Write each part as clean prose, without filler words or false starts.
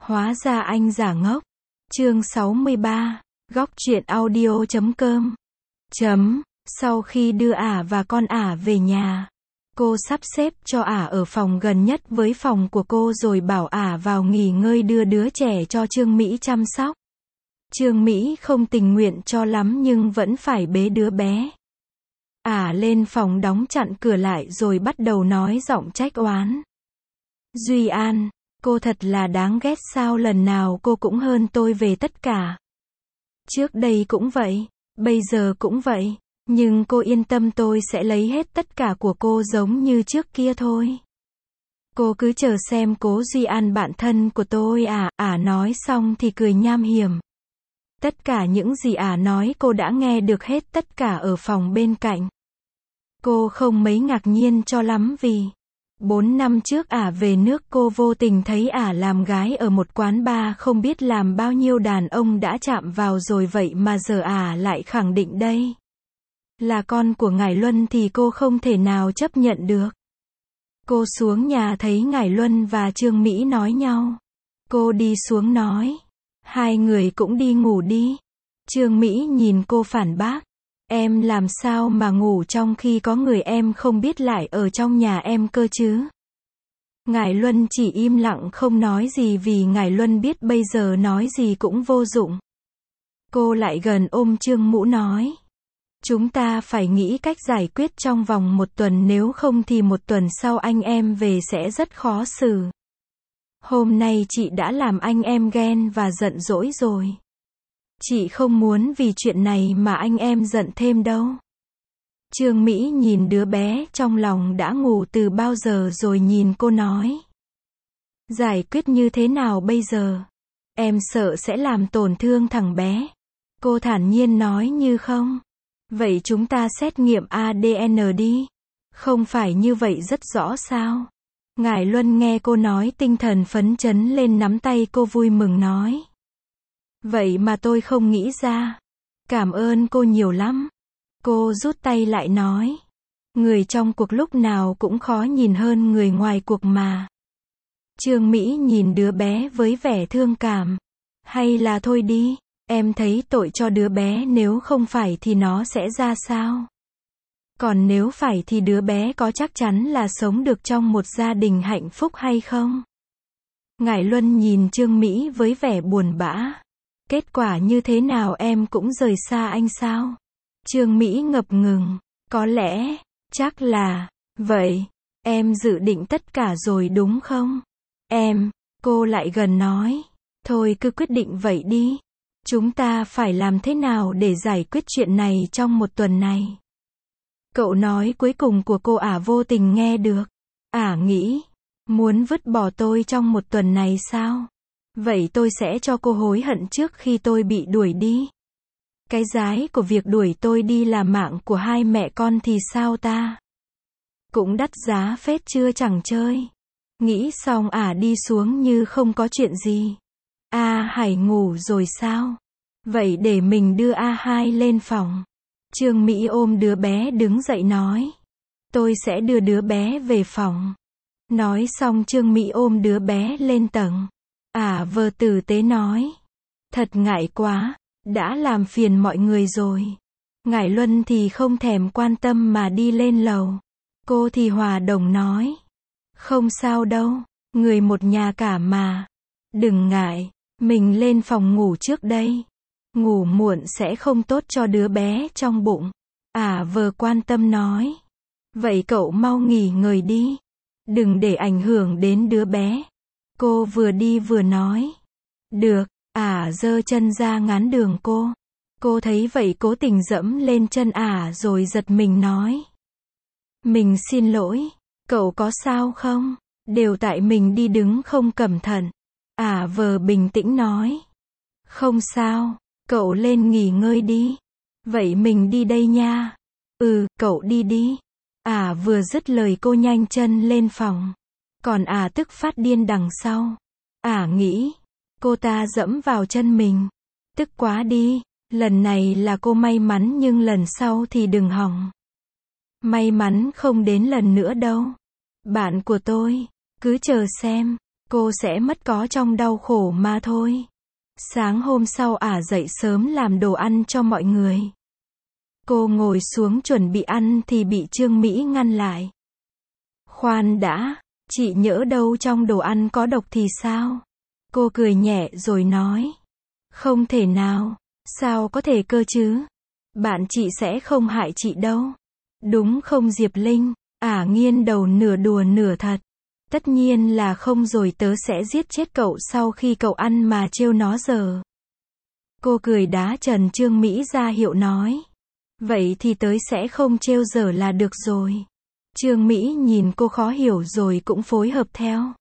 Hóa ra anh giả ngốc. Chương 63. Góc truyện audio.com. Sau khi đưa ả và con ả về nhà, cô sắp xếp cho ả ở phòng gần nhất với phòng của cô rồi bảo ả vào nghỉ ngơi đưa đứa trẻ cho Trương Mỹ chăm sóc. Trương Mỹ không tình nguyện cho lắm nhưng vẫn phải bế đứa bé. Ả lên phòng đóng chặn cửa lại rồi bắt đầu nói giọng trách oán. Duy An, cô thật là đáng ghét, sao lần nào cô cũng hơn tôi về tất cả. Trước đây cũng vậy, bây giờ cũng vậy, nhưng cô yên tâm, tôi sẽ lấy hết tất cả của cô giống như trước kia thôi. Cô cứ chờ xem Cố Duy An bạn thân của tôi à. Ả nói xong thì cười nham hiểm. Tất cả những gì ả nói cô đã nghe được hết tất cả ở phòng bên cạnh. Cô không mấy ngạc nhiên cho lắm vì 4 năm trước ả về nước cô vô tình thấy ả làm gái ở một quán bar, không biết làm bao nhiêu đàn ông đã chạm vào rồi, vậy mà giờ ả lại khẳng định đây là con của Ngải Luân thì cô không thể nào chấp nhận được. Cô xuống nhà thấy Ngải Luân và Trương Mỹ nói nhau. Cô đi xuống nói, hai người cũng đi ngủ đi. Trương Mỹ nhìn cô phản bác, em làm sao mà ngủ trong khi có người em không biết lại ở trong nhà em cơ chứ. Ngải Luân chỉ im lặng không nói gì vì Ngải Luân biết bây giờ nói gì cũng vô dụng. Cô lại gần ôm Trương Mũ nói, chúng ta phải nghĩ cách giải quyết trong vòng 1 tuần, nếu không thì 1 tuần sau anh em về sẽ rất khó xử. Hôm nay chị đã làm anh em ghen và giận dỗi rồi. Chị không muốn vì chuyện này mà anh em giận thêm đâu. Trương Mỹ nhìn đứa bé trong lòng đã ngủ từ bao giờ rồi nhìn cô nói, giải quyết như thế nào bây giờ? Em sợ sẽ làm tổn thương thằng bé. Cô thản nhiên nói như không. Vậy chúng ta xét nghiệm ADN đi. Không phải như vậy rất rõ sao? Ngải Luân nghe cô nói tinh thần phấn chấn lên, nắm tay cô vui mừng nói. Vậy mà tôi không nghĩ ra. Cảm ơn cô nhiều lắm. Cô rút tay lại nói, người trong cuộc lúc nào cũng khó nhìn hơn người ngoài cuộc mà. Trương Mỹ nhìn đứa bé với vẻ thương cảm. Hay là thôi đi, em thấy tội cho đứa bé, nếu không phải thì nó sẽ ra sao? Còn nếu phải thì đứa bé có chắc chắn là sống được trong một gia đình hạnh phúc hay không? Ngải Luân nhìn Trương Mỹ với vẻ buồn bã. Kết quả như thế nào em cũng rời xa anh sao? Trương Mỹ ngập ngừng. Có lẽ, chắc là, vậy, em dự định tất cả rồi đúng không? Cô lại gần nói. Thôi cứ quyết định vậy đi. Chúng ta phải làm thế nào để giải quyết chuyện này trong 1 tuần này? Cậu nói cuối cùng của cô ả vô tình nghe được. Ả nghĩ, muốn vứt bỏ tôi trong 1 tuần này sao? Vậy tôi sẽ cho cô hối hận trước khi tôi bị đuổi đi. Cái giá của việc đuổi tôi đi là mạng của hai mẹ con thì sao ta? Cũng đắt giá phết chưa chẳng chơi. Nghĩ xong ả đi xuống như không có chuyện gì. Hải ngủ rồi sao? Vậy để mình đưa Hai lên phòng. Trương Mỹ ôm đứa bé đứng dậy nói. Tôi sẽ đưa đứa bé về phòng. Nói xong Trương Mỹ ôm đứa bé lên tầng. Ả vờ tử tế nói. Thật ngại quá, đã làm phiền mọi người rồi. Ngải Luân thì không thèm quan tâm mà đi lên lầu. Cô thì hòa đồng nói. Không sao đâu, người một nhà cả mà. Đừng ngại, mình lên phòng ngủ trước đây. Ngủ muộn sẽ không tốt cho đứa bé trong bụng. Ả vờ quan tâm nói. Vậy cậu mau nghỉ ngơi đi. Đừng để ảnh hưởng đến đứa bé. Cô vừa đi vừa nói. Được, ả giơ chân ra ngán đường cô. Cô thấy vậy cố tình dẫm lên chân ả rồi giật mình nói. Mình xin lỗi, cậu có sao không? Đều tại mình đi đứng không cẩn thận. Ả vờ bình tĩnh nói. Không sao, cậu lên nghỉ ngơi đi. Vậy mình đi đây nha. Cậu đi đi. Ả vừa dứt lời cô nhanh chân lên phòng. Còn ả tức phát điên đằng sau. Ả nghĩ, cô ta dẫm vào chân mình. Tức quá đi, lần này là cô may mắn nhưng lần sau thì đừng hỏng. May mắn không đến lần nữa đâu. Bạn của tôi, cứ chờ xem. cô sẽ mất có trong đau khổ mà thôi. Sáng hôm sau dậy sớm làm đồ ăn cho mọi người. Cô ngồi xuống chuẩn bị ăn thì bị Trương Mỹ ngăn lại. Khoan đã, chị nhỡ đâu trong đồ ăn có độc thì sao? Cô cười nhẹ rồi nói. Không thể nào, sao có thể cơ chứ? Bạn chị sẽ không hại chị đâu. Đúng không Diệp Linh? Nghiêng đầu nửa đùa nửa thật. Tất nhiên là không rồi, tớ sẽ giết chết cậu sau khi cậu ăn mà trêu nó giờ. Cô cười đá trần Trương Mỹ ra hiệu nói. Vậy thì tớ sẽ không trêu giờ là được rồi. Trương Mỹ nhìn cô khó hiểu rồi cũng phối hợp theo.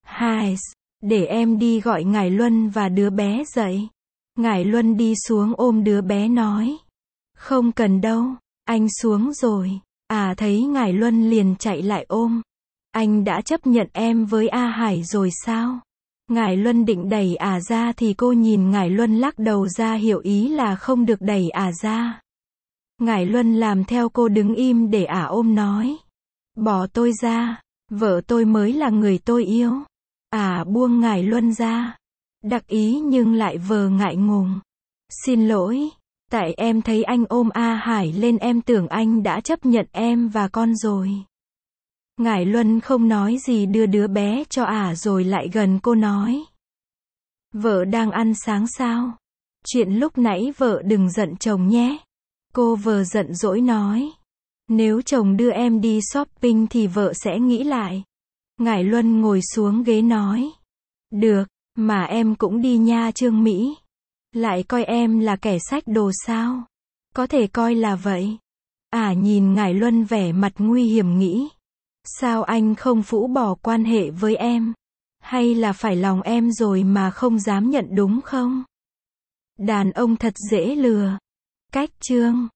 Để em đi gọi Ngải Luân và đứa bé dậy. Ngải Luân đi xuống ôm đứa bé nói. Không cần đâu, anh xuống rồi. Thấy Ngải Luân liền chạy lại ôm. Anh đã chấp nhận em với A Hải rồi sao? Ngải Luân định đẩy ra thì cô nhìn Ngải Luân lắc đầu ra hiệu ý là không được đẩy ra. Ngải Luân làm theo cô đứng im để ôm nói. Bỏ tôi ra, vợ tôi mới là người tôi yêu. Buông Ngải Luân ra. Đặc ý nhưng lại vờ ngại ngùng. Xin lỗi, tại em thấy anh ôm A Hải lên em tưởng anh đã chấp nhận em và con rồi. Ngải Luân không nói gì đưa đứa bé cho rồi lại gần cô nói. Vợ đang ăn sáng sao? Chuyện lúc nãy vợ đừng giận chồng nhé. Cô vờ giận dỗi nói. Nếu chồng đưa em đi shopping thì vợ sẽ nghĩ lại. Ngải Luân ngồi xuống ghế nói. Được, mà em cũng đi nha Trương Mỹ. Lại coi em là kẻ xách đồ sao? Có thể coi là vậy. Nhìn Ngải Luân vẻ mặt nguy hiểm nghĩ. Sao anh không phũ bỏ quan hệ với em? Hay là phải lòng em rồi mà không dám nhận đúng không? Đàn ông thật dễ lừa. Cách chương